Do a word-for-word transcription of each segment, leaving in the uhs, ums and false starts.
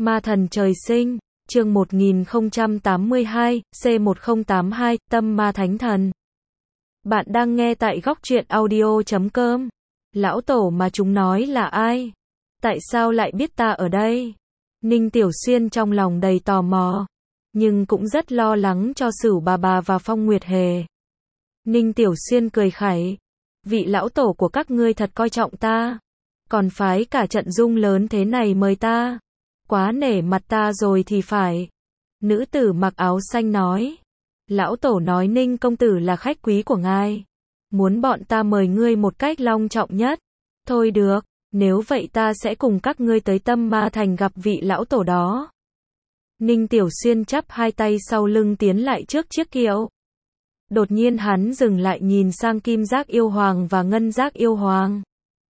Ma thần trời sinh, chương một nghìn không trăm tám mươi hai, C một không tám hai, Tâm Ma Thánh Thần. Bạn đang nghe tại góc truyện audio chấm com. Lão tổ mà chúng nói là ai? Tại sao lại biết ta ở đây? Ninh Tiểu Xuyên trong lòng đầy tò mò, nhưng cũng rất lo lắng cho Sửu bà bà và Phong Nguyệt Hề. Ninh Tiểu Xuyên cười khẩy, vị lão tổ của các ngươi thật coi trọng ta, còn phái cả trận dung lớn thế này mời ta, quá nể mặt ta rồi thì phải. Nữ tử mặc áo xanh nói, lão tổ nói Ninh công tử là khách quý của ngài, muốn bọn ta mời ngươi một cách long trọng nhất. Thôi được, nếu vậy ta sẽ cùng các ngươi tới Tâm Ma Thành gặp vị lão tổ đó. Ninh Tiểu Xuyên chắp hai tay sau lưng tiến lại trước chiếc kiệu. Đột nhiên hắn dừng lại nhìn sang Kim Giác Yêu Hoàng và Ngân Giác Yêu Hoàng.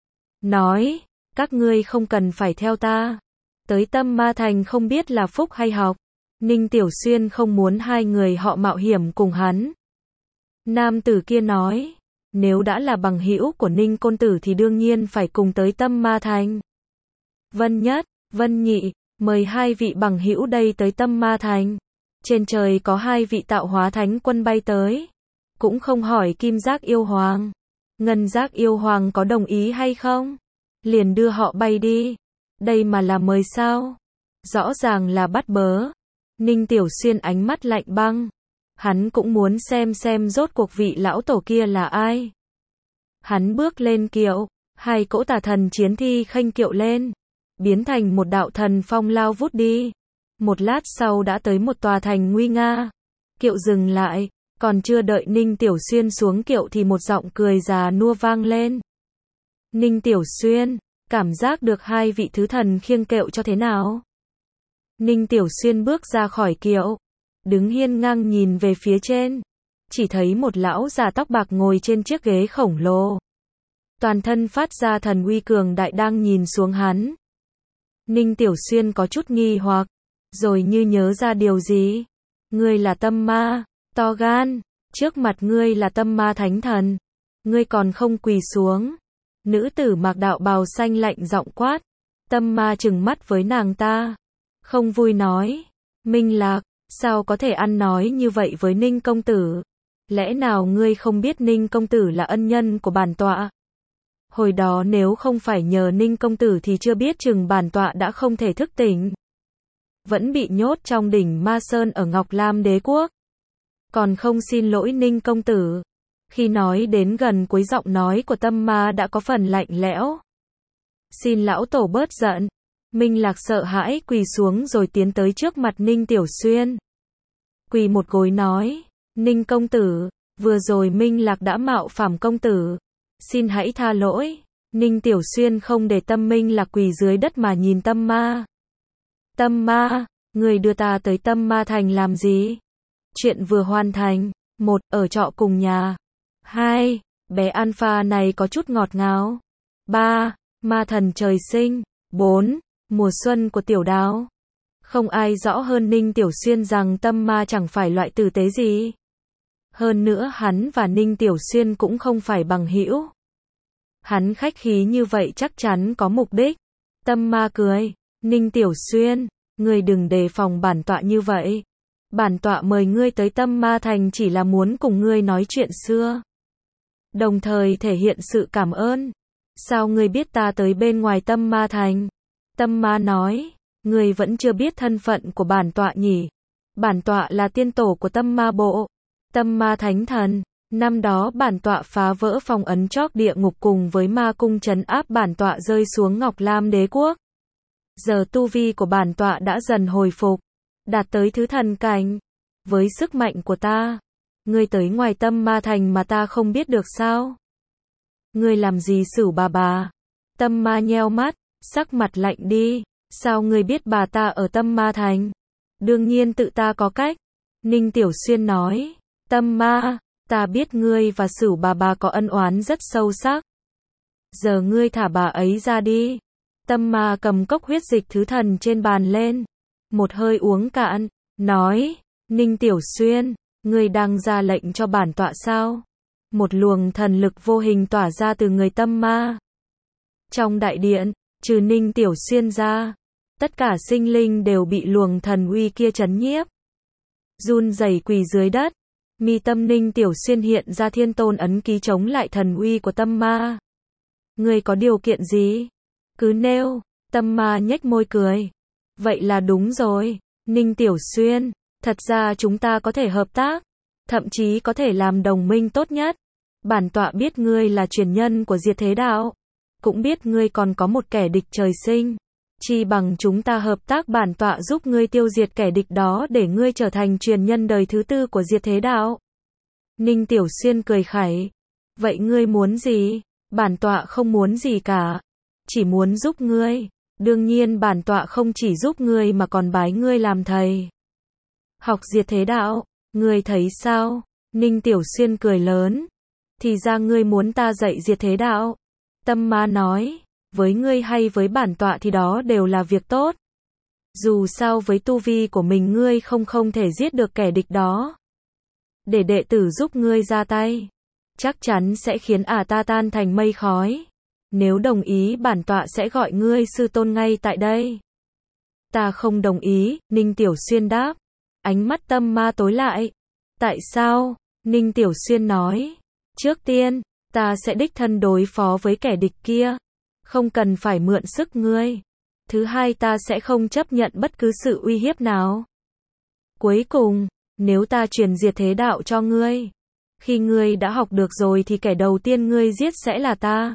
Nói, các ngươi không cần phải theo ta. Tới Tâm Ma Thành không biết là phúc hay học. Ninh Tiểu Xuyên không muốn hai người họ mạo hiểm cùng hắn. Nam tử kia nói, nếu đã là bằng hữu của Ninh Côn Tử thì đương nhiên phải cùng tới Tâm Ma Thành. Vân Nhất, Vân Nhị, mời hai vị bằng hữu đây tới Tâm Ma Thành. Trên trời có hai vị tạo hóa thánh quân bay tới. Cũng không hỏi Kim Giác Yêu Hoàng, Ngân Giác Yêu Hoàng có đồng ý hay không. Liền đưa họ bay đi. Đây mà là mời sao? Rõ ràng là bắt bớ. Ninh Tiểu Xuyên ánh mắt lạnh băng. Hắn cũng muốn xem xem rốt cuộc vị lão tổ kia là ai. Hắn bước lên kiệu, hai cỗ tà thần chiến thi khênh kiệu lên, biến thành một đạo thần phong lao vút đi. Một lát sau đã tới một tòa thành nguy nga. Kiệu dừng lại, còn chưa đợi Ninh Tiểu Xuyên xuống kiệu thì một giọng cười già nua vang lên. Ninh Tiểu Xuyên, cảm giác được hai vị thứ thần khiêng kiệu cho thế nào? Ninh Tiểu Xuyên bước ra khỏi kiệu, đứng hiên ngang nhìn về phía trên, chỉ thấy một lão già tóc bạc ngồi trên chiếc ghế khổng lồ. Toàn thân phát ra thần uy cường đại đang nhìn xuống hắn. Ninh Tiểu Xuyên có chút nghi hoặc, rồi như nhớ ra điều gì. Ngươi là Tâm Ma, to gan, trước mặt ngươi là Tâm Ma Thánh Thần, ngươi còn không quỳ xuống. Nữ tử mặc đạo bào xanh lạnh giọng quát. Tâm Ma trừng mắt với nàng ta, không vui nói, Minh Lạc, sao có thể ăn nói như vậy với Ninh công tử? Lẽ nào ngươi không biết Ninh công tử là ân nhân của bản tọa? Hồi đó nếu không phải nhờ Ninh công tử thì chưa biết chừng bản tọa đã không thể thức tỉnh, vẫn bị nhốt trong đỉnh Ma Sơn ở Ngọc Lam Đế Quốc. Còn không xin lỗi Ninh công tử. Khi nói đến gần cuối giọng nói của Tâm Ma đã có phần lạnh lẽo. Xin lão tổ bớt giận. Minh Lạc sợ hãi quỳ xuống rồi tiến tới trước mặt Ninh Tiểu Xuyên. Quỳ một gối nói, Ninh công tử, vừa rồi Minh Lạc đã mạo phạm công tử, xin hãy tha lỗi. Ninh Tiểu Xuyên không để tâm Minh Lạc quỳ dưới đất mà nhìn Tâm Ma. Tâm Ma, người đưa ta tới Tâm Ma Thành làm gì? Chuyện vừa hoàn thành. Một, ở trọ cùng nhà. Hai, bé Alpha này có chút ngọt ngào. Ba, ma thần trời sinh. Bốn, mùa xuân của tiểu đào. Không ai rõ hơn Ninh Tiểu Xuyên rằng Tâm Ma chẳng phải loại tử tế gì. Hơn nữa hắn và Ninh Tiểu Xuyên cũng không phải bằng hữu. Hắn khách khí như vậy chắc chắn có mục đích. Tâm Ma cười, Ninh Tiểu Xuyên, ngươi đừng đề phòng bản tọa như vậy. Bản tọa mời ngươi tới Tâm Ma Thành chỉ là muốn cùng ngươi nói chuyện xưa, đồng thời thể hiện sự cảm ơn. Sao ngươi biết ta tới bên ngoài Tâm Ma Thành? Tâm Ma nói, ngươi vẫn chưa biết thân phận của bản tọa nhỉ? Bản tọa là tiên tổ của Tâm Ma Bộ, Tâm Ma Thánh Thần. Năm đó bản tọa phá vỡ phong ấn chóp địa ngục cùng với ma cung trấn áp bản tọa rơi xuống Ngọc Lam Đế Quốc. Giờ tu vi của bản tọa đã dần hồi phục, đạt tới thứ thần cảnh. Với sức mạnh của ta, ngươi tới ngoài Tâm Ma Thành mà ta không biết được sao? Ngươi làm gì Sửu bà bà? Tâm Ma nheo mắt, sắc mặt lạnh đi. Sao ngươi biết bà ta ở Tâm Ma Thành? Đương nhiên tự ta có cách. Ninh Tiểu Xuyên nói, Tâm Ma, ta biết ngươi và Sửu bà bà có ân oán rất sâu sắc. Giờ ngươi thả bà ấy ra đi. Tâm Ma cầm cốc huyết dịch thứ thần trên bàn lên, một hơi uống cạn, nói, Ninh Tiểu Xuyên, ngươi đang ra lệnh cho bản tọa sao? Một luồng thần lực vô hình tỏa ra từ người Tâm Ma. Trong đại điện, trừ Ninh Tiểu Xuyên ra, Tất cả sinh linh đều bị luồng thần uy kia chấn nhiếp. Run rẩy quỳ dưới đất. Mi tâm Ninh Tiểu Xuyên hiện ra thiên tôn ấn ký chống lại thần uy của tâm ma. Ngươi có điều kiện gì? Cứ nêu. Tâm ma nhếch môi cười. Vậy là đúng rồi. Ninh Tiểu Xuyên, thật ra chúng ta có thể hợp tác. Thậm chí có thể làm đồng minh tốt nhất. Bản tọa biết ngươi là truyền nhân của Diệt Thế Đạo. Cũng biết ngươi còn có một kẻ địch trời sinh. Chi bằng chúng ta hợp tác, bản tọa giúp ngươi tiêu diệt kẻ địch đó để ngươi trở thành truyền nhân đời thứ tư của Diệt Thế Đạo. Ninh Tiểu Xuyên cười khẩy. Vậy ngươi muốn gì? Bản tọa không muốn gì cả. Chỉ muốn giúp ngươi. Đương nhiên bản tọa không chỉ giúp ngươi mà còn bái ngươi làm thầy. Học Diệt Thế Đạo, ngươi thấy sao? Ninh Tiểu Xuyên cười lớn. Thì ra ngươi muốn ta dạy Diệt Thế Đạo. Tâm ma nói. Với ngươi hay với bản tọa thì đó đều là việc tốt. Dù sao với tu vi của mình ngươi không không thể giết được kẻ địch đó. Để đệ tử giúp ngươi ra tay. Chắc chắn sẽ khiến ả ta tan thành mây khói. Nếu đồng ý bản tọa sẽ gọi ngươi sư tôn ngay tại đây. Ta không đồng ý, Ninh Tiểu Xuyên đáp. Ánh mắt tâm ma tối lại. Tại sao? Ninh Tiểu Xuyên nói. Trước tiên, ta sẽ đích thân đối phó với kẻ địch kia. Không cần phải mượn sức ngươi. Thứ hai, ta sẽ không chấp nhận bất cứ sự uy hiếp nào. Cuối cùng, nếu ta truyền Diệt Thế Đạo cho ngươi, khi ngươi đã học được rồi thì kẻ đầu tiên ngươi giết sẽ là ta.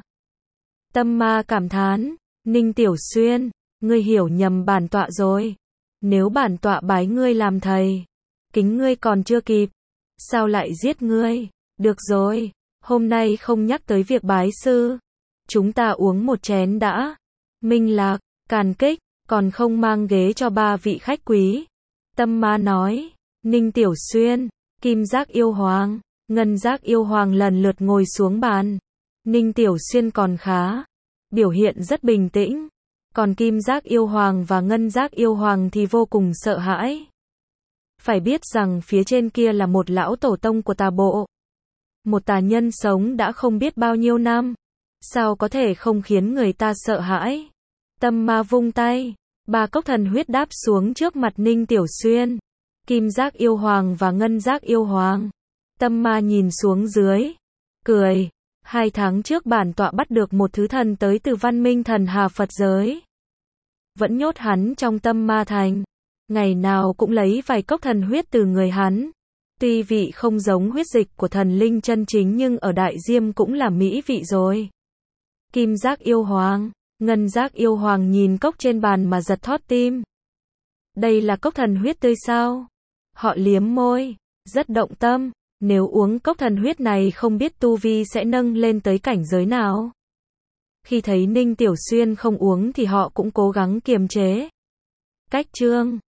Tâm ma cảm thán. Ninh Tiểu Xuyên, ngươi hiểu nhầm bản tọa rồi. Nếu bản tọa bái ngươi làm thầy, kính ngươi còn chưa kịp, sao lại giết ngươi? Được rồi, hôm nay không nhắc tới việc bái sư. Chúng ta uống một chén đã. Minh Lạc, Càn Kích, còn không mang ghế cho ba vị khách quý. Tâm ma nói. Ninh Tiểu Xuyên, Kim Giác Yêu Hoàng, Ngân Giác Yêu Hoàng lần lượt ngồi xuống bàn. Ninh Tiểu Xuyên còn khá. Biểu hiện rất bình tĩnh. Còn Kim Giác Yêu Hoàng và Ngân Giác Yêu Hoàng thì vô cùng sợ hãi. Phải biết rằng phía trên kia là một lão tổ tông của tà bộ. Một tà nhân sống đã không biết bao nhiêu năm. Sao có thể không khiến người ta sợ hãi? Tâm ma vung tay. Ba cốc thần huyết đáp xuống trước mặt Ninh Tiểu Xuyên. Kim Giác Yêu Hoàng và Ngân Giác Yêu Hoàng. Tâm ma nhìn xuống dưới. Cười. Hai tháng trước bản tọa bắt được một thứ thần tới từ văn minh thần hà Phật giới. Vẫn nhốt hắn trong tâm ma thành. Ngày nào cũng lấy vài cốc thần huyết từ người hắn. Tuy vị không giống huyết dịch của thần linh chân chính nhưng ở Đại Diêm cũng là mỹ vị rồi. Kim Giác Yêu Hoàng, Ngân Giác Yêu Hoàng nhìn cốc trên bàn mà giật thót tim. Đây là cốc thần huyết tươi sao? Họ liếm môi, rất động tâm. Nếu uống cốc thần huyết này không biết tu vi sẽ nâng lên tới cảnh giới nào. Khi thấy Ninh Tiểu Xuyên không uống thì họ cũng cố gắng kiềm chế. Cách chương